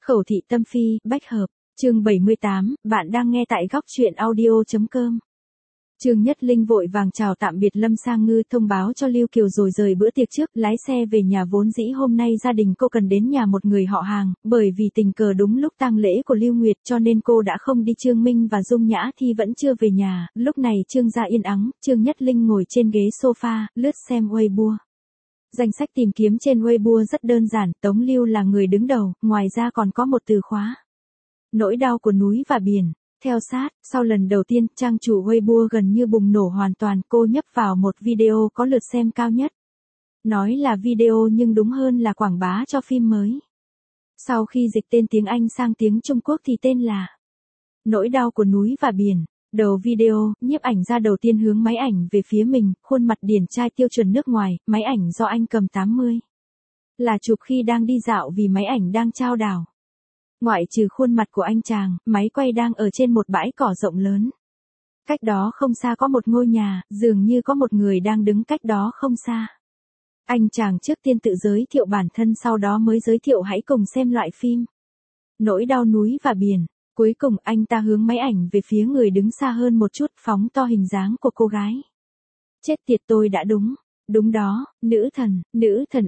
Khẩu thị tâm phi, bách hợp, chương 78, bạn đang nghe tại góc truyện audio.com. Trương Nhất Linh vội vàng chào tạm biệt Lâm Sang Ngư, thông báo cho Lưu Kiều rồi rời bữa tiệc trước, lái xe về nhà. Vốn dĩ hôm nay gia đình cô cần đến nhà một người họ hàng, bởi vì tình cờ đúng lúc tang lễ của Lưu Nguyệt cho nên cô đã không đi. Trương Minh và Dung Nhã Thi vẫn chưa về nhà, lúc này Trương gia yên ắng, Trương Nhất Linh ngồi trên ghế sofa, lướt xem Weibo. Danh sách tìm kiếm trên Weibo rất đơn giản, Tống Lưu là người đứng đầu, ngoài ra còn có một từ khóa: nỗi đau của núi và biển. Theo sát, sau lần đầu tiên, trang chủ Weibo gần như bùng nổ hoàn toàn, cô nhấp vào một video có lượt xem cao nhất. Nói là video nhưng đúng hơn là quảng bá cho phim mới. Sau khi dịch tên tiếng Anh sang tiếng Trung Quốc thì tên là Nỗi đau của núi và biển. Đầu video, nhiếp ảnh gia đầu tiên hướng máy ảnh về phía mình, khuôn mặt điển trai tiêu chuẩn nước ngoài, máy ảnh do anh cầm 80. Là chụp khi đang đi dạo vì máy ảnh đang chao đảo. Ngoại trừ khuôn mặt của anh chàng, máy quay đang ở trên một bãi cỏ rộng lớn. Cách đó không xa có một ngôi nhà, dường như có một người đang đứng cách đó không xa. Anh chàng trước tiên tự giới thiệu bản thân, sau đó mới giới thiệu hãy cùng xem loại phim Nỗi đau núi và biển. Cuối cùng anh ta hướng máy ảnh về phía người đứng xa hơn một chút, phóng to hình dáng của cô gái. Chết tiệt, tôi đã đúng. Đúng đó, nữ thần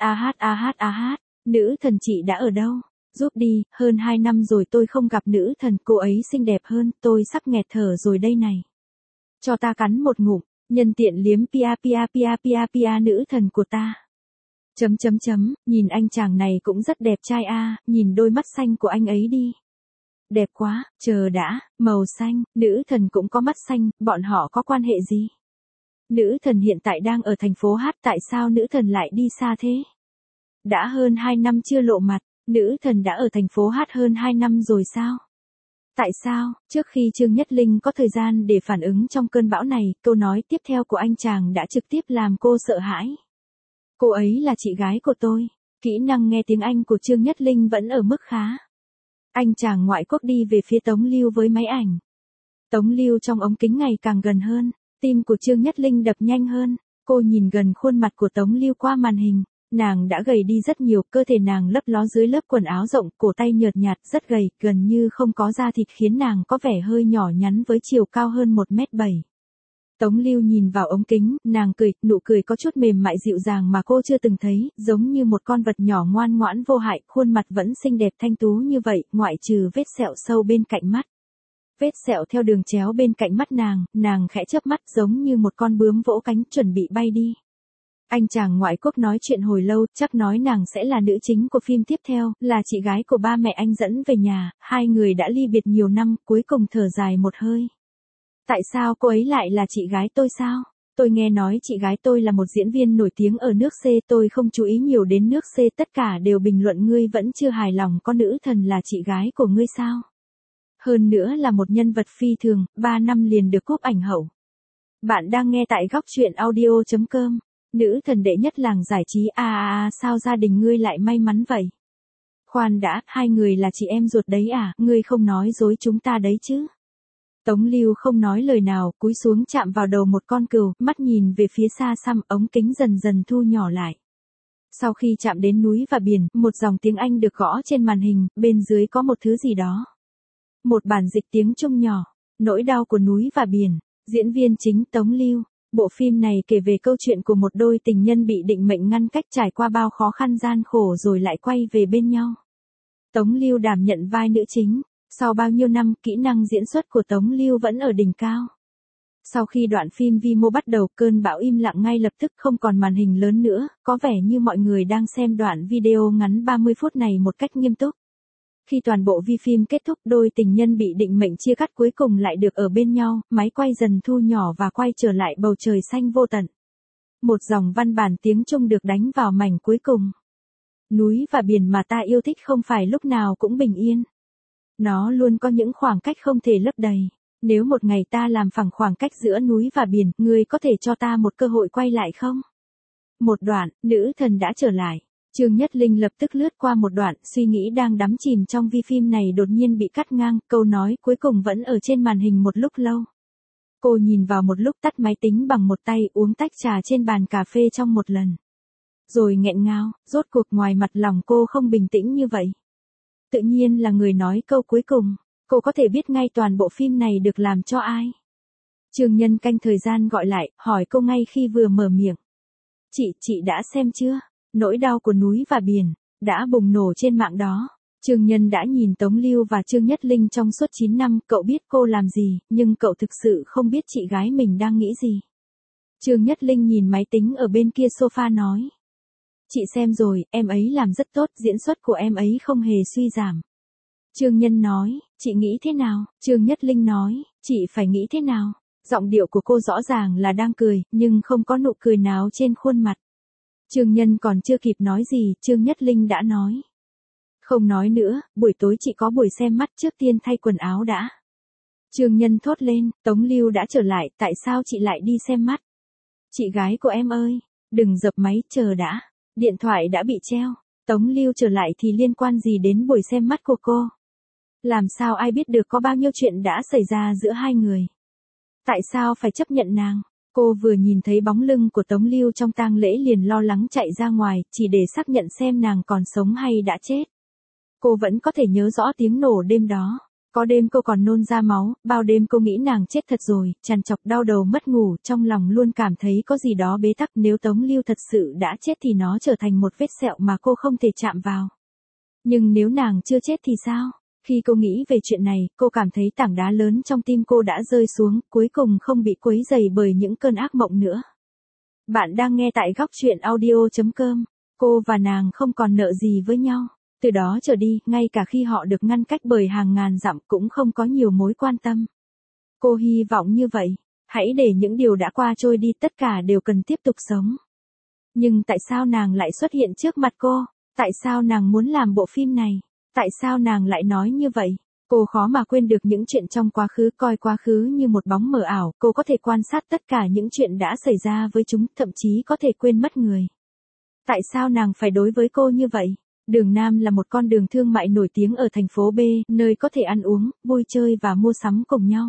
ah. Nữ thần chị đã ở đâu? Giúp đi, hơn 2 năm rồi tôi không gặp nữ thần, cô ấy xinh đẹp hơn, tôi sắp nghẹt thở rồi đây này. Cho ta cắn một ngụm, nhân tiện liếm pia nữ thần của ta. Nhìn anh chàng này cũng rất đẹp trai a, nhìn đôi mắt xanh của anh ấy đi. Đẹp quá, chờ đã, màu xanh, nữ thần cũng có mắt xanh, bọn họ có quan hệ gì? Nữ thần hiện tại đang ở thành phố Hát, tại sao nữ thần lại đi xa thế? Đã hơn 2 năm chưa lộ mặt, nữ thần đã ở thành phố Hát hơn 2 năm rồi sao? Tại sao? Trước khi Trương Nhất Linh có thời gian để phản ứng trong cơn bão này, câu nói tiếp theo của anh chàng đã trực tiếp làm cô sợ hãi. Cô ấy là chị gái của tôi. Kỹ năng nghe tiếng Anh của Trương Nhất Linh vẫn ở mức khá. Anh chàng ngoại quốc đi về phía Tống Lưu với máy ảnh. Tống Lưu trong ống kính ngày càng gần hơn, tim của Trương Nhất Linh đập nhanh hơn. Cô nhìn gần khuôn mặt của Tống Lưu qua màn hình. Nàng đã gầy đi rất nhiều, cơ thể nàng lấp ló dưới lớp quần áo rộng, cổ tay nhợt nhạt, rất gầy, gần như không có da thịt khiến nàng có vẻ hơi nhỏ nhắn với chiều cao hơn 1m7. Tống Lưu nhìn vào ống kính, nàng cười, nụ cười có chút mềm mại dịu dàng mà cô chưa từng thấy, giống như một con vật nhỏ ngoan ngoãn vô hại, khuôn mặt vẫn xinh đẹp thanh tú như vậy, ngoại trừ vết sẹo sâu bên cạnh mắt. Vết sẹo theo đường chéo bên cạnh mắt nàng khẽ chớp mắt giống như một con bướm vỗ cánh chuẩn bị bay đi. Anh chàng ngoại quốc nói chuyện hồi lâu, chắc nói nàng sẽ là nữ chính của phim tiếp theo, là chị gái của ba mẹ anh dẫn về nhà, hai người đã ly biệt nhiều năm, cuối cùng thở dài một hơi. Tại sao cô ấy lại là chị gái tôi sao? Tôi nghe nói chị gái tôi là một diễn viên nổi tiếng ở nước C, tôi không chú ý nhiều đến nước C, tất cả đều bình luận ngươi vẫn chưa hài lòng có nữ thần là chị gái của ngươi sao? Hơn nữa là một nhân vật phi thường, 3 năm liền được cúp ảnh hậu. Bạn đang nghe tại góc truyện audio.com. Nữ thần đệ nhất làng giải trí sao gia đình ngươi lại may mắn vậy? Khoan đã, hai người là chị em ruột đấy à, ngươi không nói dối chúng ta đấy chứ? Tống Lưu không nói lời nào, cúi xuống chạm vào đầu một con cừu, mắt nhìn về phía xa xăm, ống kính dần dần thu nhỏ lại. Sau khi chạm đến núi và biển, một dòng tiếng Anh được gõ trên màn hình, bên dưới có một thứ gì đó. Một bản dịch tiếng Trung nhỏ, nỗi đau của núi và biển, diễn viên chính Tống Lưu. Bộ phim này kể về câu chuyện của một đôi tình nhân bị định mệnh ngăn cách, trải qua bao khó khăn gian khổ rồi lại quay về bên nhau. Tống Lưu đảm nhận vai nữ chính. Sau bao nhiêu năm, kỹ năng diễn xuất của Tống Lưu vẫn ở đỉnh cao. Sau khi đoạn phim Vimo bắt đầu, cơn bão im lặng ngay lập tức, không còn màn hình lớn nữa, có vẻ như mọi người đang xem đoạn video ngắn 30 phút này một cách nghiêm túc. Khi toàn bộ phim kết thúc, đôi tình nhân bị định mệnh chia cắt cuối cùng lại được ở bên nhau, máy quay dần thu nhỏ và quay trở lại bầu trời xanh vô tận. Một dòng văn bản tiếng Trung được đánh vào mảnh cuối cùng. Núi và biển mà ta yêu thích không phải lúc nào cũng bình yên. Nó luôn có những khoảng cách không thể lấp đầy. Nếu một ngày ta làm phẳng khoảng cách giữa núi và biển, ngươi có thể cho ta một cơ hội quay lại không? Một đoạn, nữ thần đã trở lại. Trương Nhất Linh lập tức lướt qua một đoạn, suy nghĩ đang đắm chìm trong phim này đột nhiên bị cắt ngang, câu nói cuối cùng vẫn ở trên màn hình một lúc lâu. Cô nhìn vào một lúc, tắt máy tính bằng một tay, uống tách trà trên bàn cà phê trong một lần. Rồi nghẹn ngào, rốt cuộc ngoài mặt lòng cô không bình tĩnh như vậy. tự nhiên là người nói câu cuối cùng. Cô có thể biết ngay toàn bộ phim này được làm cho ai. Trương Nhân canh thời gian gọi lại, hỏi cô ngay khi vừa mở miệng. Chị đã xem chưa? Nỗi đau của núi và biển, đã bùng nổ trên mạng đó. Trương Nhân đã nhìn Tống Lưu và Trương Nhất Linh trong suốt 9 năm, cậu biết cô làm gì, nhưng cậu thực sự không biết chị gái mình đang nghĩ gì. Trương Nhất Linh nhìn máy tính ở bên kia sofa nói. Chị xem rồi, em ấy làm rất tốt, diễn xuất của em ấy không hề suy giảm. Trương Nhân nói, chị nghĩ thế nào? Trương Nhất Linh nói, chị phải nghĩ thế nào? Giọng điệu của cô rõ ràng là đang cười, nhưng không có nụ cười nào trên khuôn mặt. Trương Nhân còn chưa kịp nói gì, Trương Nhất Linh đã nói. Không nói nữa, buổi tối chị có buổi xem mắt, trước tiên thay quần áo đã. Trương Nhân thốt lên, Tống Lưu đã trở lại, tại sao chị lại đi xem mắt? Chị gái của em ơi, đừng dập máy, chờ đã. Điện thoại đã bị treo. Tống Lưu trở lại thì liên quan gì đến buổi xem mắt của cô? Làm sao ai biết được có bao nhiêu chuyện đã xảy ra giữa hai người? Tại sao phải chấp nhận nàng? Cô vừa nhìn thấy bóng lưng của Tống Lưu trong tang lễ liền lo lắng chạy ra ngoài, chỉ để xác nhận xem nàng còn sống hay đã chết. Cô vẫn có thể nhớ rõ tiếng nổ đêm đó. Có đêm cô còn nôn ra máu, bao đêm cô nghĩ nàng chết thật rồi, trằn trọc đau đầu mất ngủ, trong lòng luôn cảm thấy có gì đó bế tắc. Nếu Tống Lưu thật sự đã chết thì nó trở thành một vết sẹo mà cô không thể chạm vào. Nhưng nếu nàng chưa chết thì sao? Khi cô nghĩ về chuyện này, cô cảm thấy tảng đá lớn trong tim cô đã rơi xuống, cuối cùng không bị quấy rầy bởi những cơn ác mộng nữa. Bạn đang nghe tại góc truyện audio.com. Cô và nàng không còn nợ gì với nhau. Từ đó trở đi, ngay cả khi họ được ngăn cách bởi hàng ngàn dặm cũng không có nhiều mối quan tâm. Cô hy vọng như vậy. Hãy để những điều đã qua trôi đi, tất cả đều cần tiếp tục sống. Nhưng tại sao nàng lại xuất hiện trước mặt cô? Tại sao nàng muốn làm bộ phim này? Tại sao nàng lại nói như vậy? Cô khó mà quên được những chuyện trong quá khứ, coi quá khứ như một bóng mờ ảo, cô có thể quan sát tất cả những chuyện đã xảy ra với chúng, thậm chí có thể quên mất người. Tại sao nàng phải đối với cô như vậy? Đường Nam là một con đường thương mại nổi tiếng ở thành phố B, nơi có thể ăn uống, vui chơi và mua sắm cùng nhau.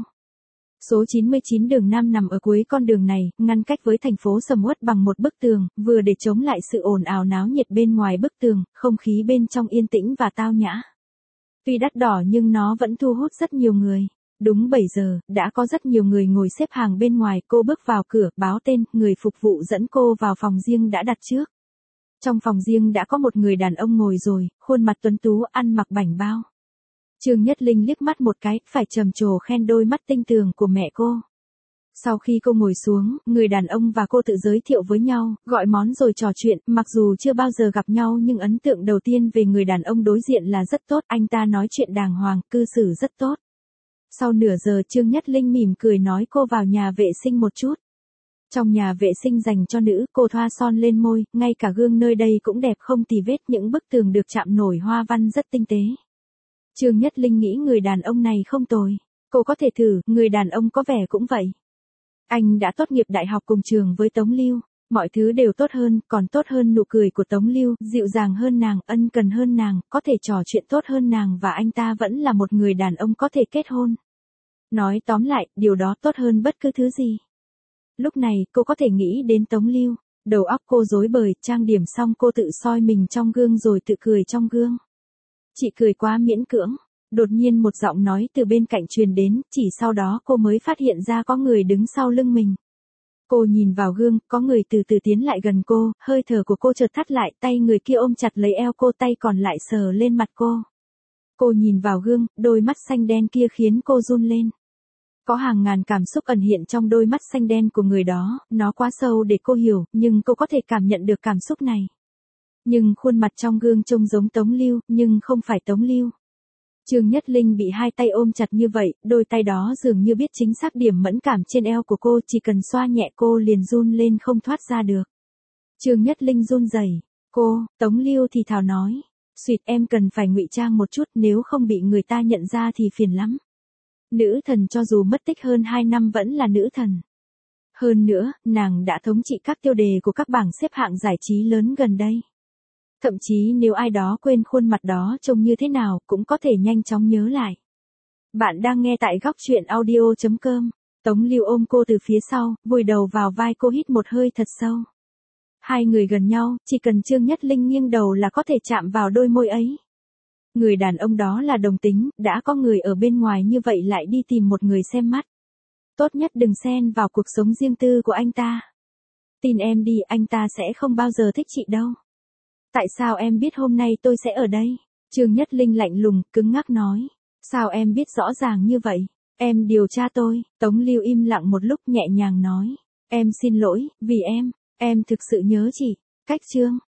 Số 99 đường Nam nằm ở cuối con đường này, ngăn cách với thành phố sầm uất bằng một bức tường, vừa để chống lại sự ồn ào náo nhiệt bên ngoài bức tường, không khí bên trong yên tĩnh và tao nhã. Tuy đắt đỏ nhưng nó vẫn thu hút rất nhiều người. Đúng 7 giờ, đã có rất nhiều người ngồi xếp hàng bên ngoài, cô bước vào cửa, báo tên, người phục vụ dẫn cô vào phòng riêng đã đặt trước. Trong phòng riêng đã có một người đàn ông ngồi rồi, khuôn mặt tuấn tú, ăn mặc bảnh bao. Trương Nhất Linh liếc mắt một cái, phải trầm trồ khen đôi mắt tinh tường của mẹ cô. Sau khi cô ngồi xuống, người đàn ông và cô tự giới thiệu với nhau, gọi món rồi trò chuyện, mặc dù chưa bao giờ gặp nhau nhưng ấn tượng đầu tiên về người đàn ông đối diện là rất tốt, anh ta nói chuyện đàng hoàng, cư xử rất tốt. Sau nửa giờ Trương Nhất Linh mỉm cười nói cô vào nhà vệ sinh một chút. Trong nhà vệ sinh dành cho nữ, cô thoa son lên môi, ngay cả gương nơi đây cũng đẹp không tì vết, những bức tường được chạm nổi hoa văn rất tinh tế. Trương Nhất Linh nghĩ người đàn ông này không tồi. Cô có thể thử, người đàn ông có vẻ cũng vậy. Anh đã tốt nghiệp đại học cùng trường với Tống Lưu, mọi thứ đều tốt hơn, còn tốt hơn nụ cười của Tống Lưu, dịu dàng hơn nàng, ân cần hơn nàng, có thể trò chuyện tốt hơn nàng và anh ta vẫn là một người đàn ông có thể kết hôn. Nói tóm lại, điều đó tốt hơn bất cứ thứ gì. Lúc này, cô có thể nghĩ đến Tống Lưu, đầu óc cô rối bời, trang điểm xong cô tự soi mình trong gương rồi tự cười trong gương. Chị cười quá miễn cưỡng. Đột nhiên một giọng nói từ bên cạnh truyền đến, chỉ sau đó cô mới phát hiện ra có người đứng sau lưng mình. Cô nhìn vào gương, có người từ từ tiến lại gần cô, hơi thở của cô chợt thắt lại, tay người kia ôm chặt lấy eo cô, tay còn lại sờ lên mặt cô. Cô nhìn vào gương, đôi mắt xanh đen kia khiến cô run lên. Có hàng ngàn cảm xúc ẩn hiện trong đôi mắt xanh đen của người đó, nó quá sâu để cô hiểu, nhưng cô có thể cảm nhận được cảm xúc này. Nhưng khuôn mặt trong gương trông giống Tống Lưu, nhưng không phải Tống Lưu. Trương Nhất Linh bị hai tay ôm chặt như vậy, đôi tay đó dường như biết chính xác điểm mẫn cảm trên eo của cô, chỉ cần xoa nhẹ cô liền run lên không thoát ra được. Trương Nhất Linh run rẩy. Tống Lưu thì thào nói, "Xuyệt, em cần phải ngụy trang một chút, nếu không bị người ta nhận ra thì phiền lắm." Nữ thần cho dù mất tích hơn 2 năm vẫn là nữ thần. Hơn nữa, nàng đã thống trị các tiêu đề của các bảng xếp hạng giải trí lớn gần đây. Thậm chí nếu ai đó quên khuôn mặt đó trông như thế nào, cũng có thể nhanh chóng nhớ lại. Bạn đang nghe tại góc truyện audio.com. Tống Lưu ôm cô từ phía sau, vùi đầu vào vai cô, hít một hơi thật sâu. Hai người gần nhau, chỉ cần Trương Nhất Linh nghiêng đầu là có thể chạm vào đôi môi ấy. Người đàn ông đó là đồng tính, đã có người ở bên ngoài như vậy lại đi tìm một người xem mắt. Tốt nhất đừng xen vào cuộc sống riêng tư của anh ta. Tin em đi, anh ta sẽ không bao giờ thích chị đâu. Tại sao em biết hôm nay tôi sẽ ở đây? Trương Nhất Linh lạnh lùng, cứng ngắc nói. Sao em biết rõ ràng như vậy? Em điều tra tôi. Tống Lưu im lặng một lúc nhẹ nhàng nói. Em xin lỗi, vì em thực sự nhớ chị. Cách Trương.